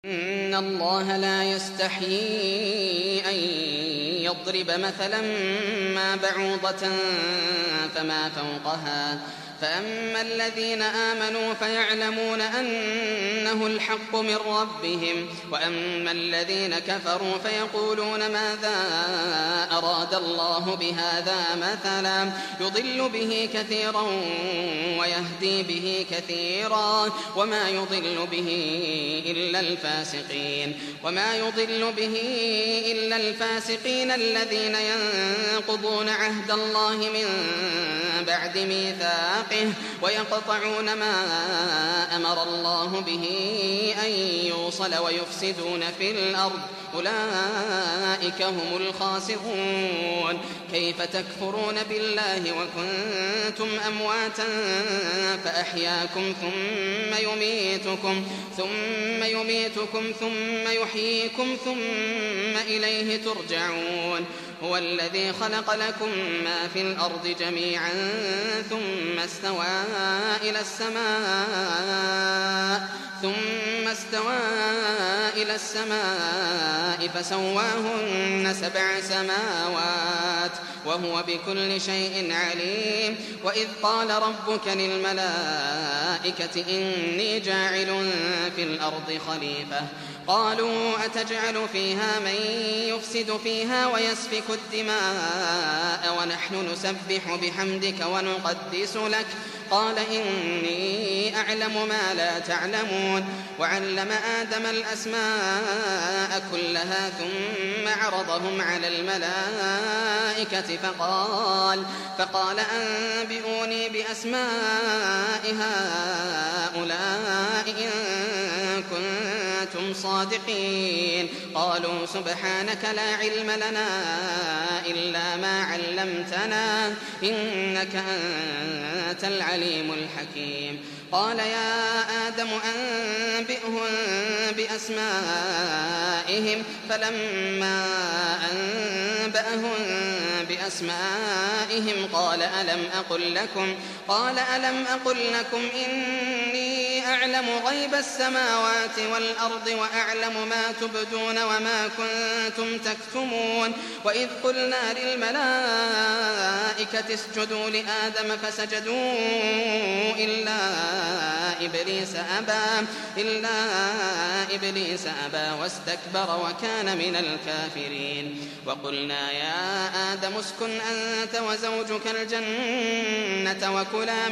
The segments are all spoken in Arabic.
إن الله لا يستحيي أن يضرب مثلا ما بعوضة فما فوقها فأما الذين آمنوا فيعلمون أنه الحق من ربهم وأما الذين كفروا فيقولون ماذا أراد الله بهذا مثلا يضل به كثيرا ويهدي به كثيرا وما يضل به إلا الفاسقين الذين ينقضون عهد الله من بعد ميثاقه ويقطعون ما أمر الله به أن يوصل ويفسدون في الأرض أولئك هم الخاسرون. كيف تكفرون بالله وكنتم أمواتا فأحياكم ثم يميتكم ثم يحييكم ثم إليه ترجعون. هو الذي خلق لكم ما في الأرض جميعا ثم استوى إلى السماء فسواهن 7 سماوات وهو بكل شيء عليم. وإذ قال ربك للملائكة إني جاعل في الأرض خليفة قالوا أتجعل فيها من يفسد فيها ويسفك الدماء ونحن نسبح بحمدك ونقدس لك قال إني أعلم ما لا تعلمون. وعلم آدم الأسماء كلها ثم عرضهم على الملائكة فقال أنبئوني بأسماء هؤلاء إن كنتم صادقين. قالوا سبحانك لا علم لنا إلا ما علمتنا إنك أنت العليم الحكيم. قال يا آدم أنبئهم بأسمائهم فلما أنبأهم بأسمائهم قال ألم أقل لكم إني أعلم غيب السماوات والأرض وأعلم ما تبدون وما كنتم تكتمون. وإذ قلنا للملائكة اسجدوا لآدم فسجدوا إلا إبليس أبى واستكبر وكان من الكافرين. وقلنا يا آدم اسكن أنت وزوجك الجنة وكلا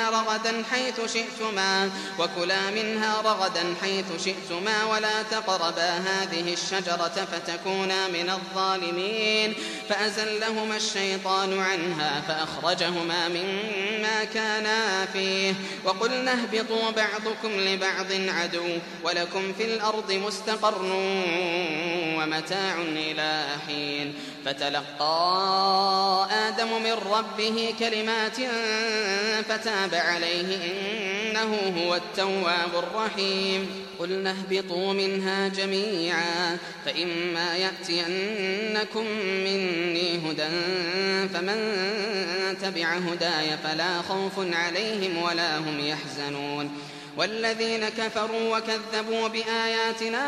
منها رغدا حيث شئتما ولا تقربا هذه الشجرة فتكونا من الظالمين. فأزلهما الشيطان عنها فأخرجهما مما كانا فيه وقلنا اهبطوا بعضكم لبعض عدو ولكم في الأرض مستقر ومتاع إلى حين. فتلقى آدم من ربه كلمات فتاب عليه إنه هو التواب الرحيم. قلنا اهبطوا منها جميعا فإما يأتينكم مني هدى فمن تبع هداي فلا خوف عليهم ولا هم يحزنون. والذين كفروا وكذبوا بآياتنا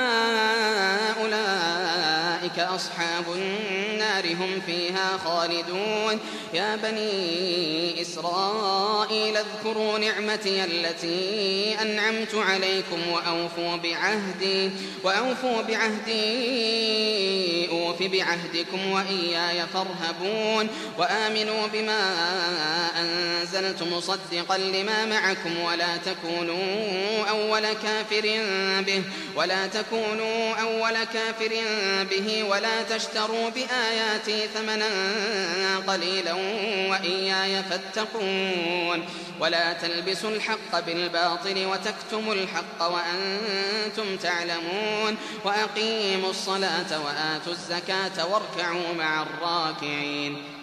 أولئك أصحاب النار هم فيها خالدون. يا بني إسرائيل اذكروا نعمتي التي أنعمت عليكم وأوفوا بعهدي أوف بعهدكم وإياي فارهبون. وآمنوا بما أنزلت مصدقا لما معكم ولا تكونوا أول كافر به ولا تشتروا بآياتي ثمنا قليلا وإياي فاتقون. ولا تلبسوا الحق بالباطل وتكتموا الحق وأنتم تعلمون. وأقيموا الصلاة وآتوا الزكاة واركعوا مع الراكعين.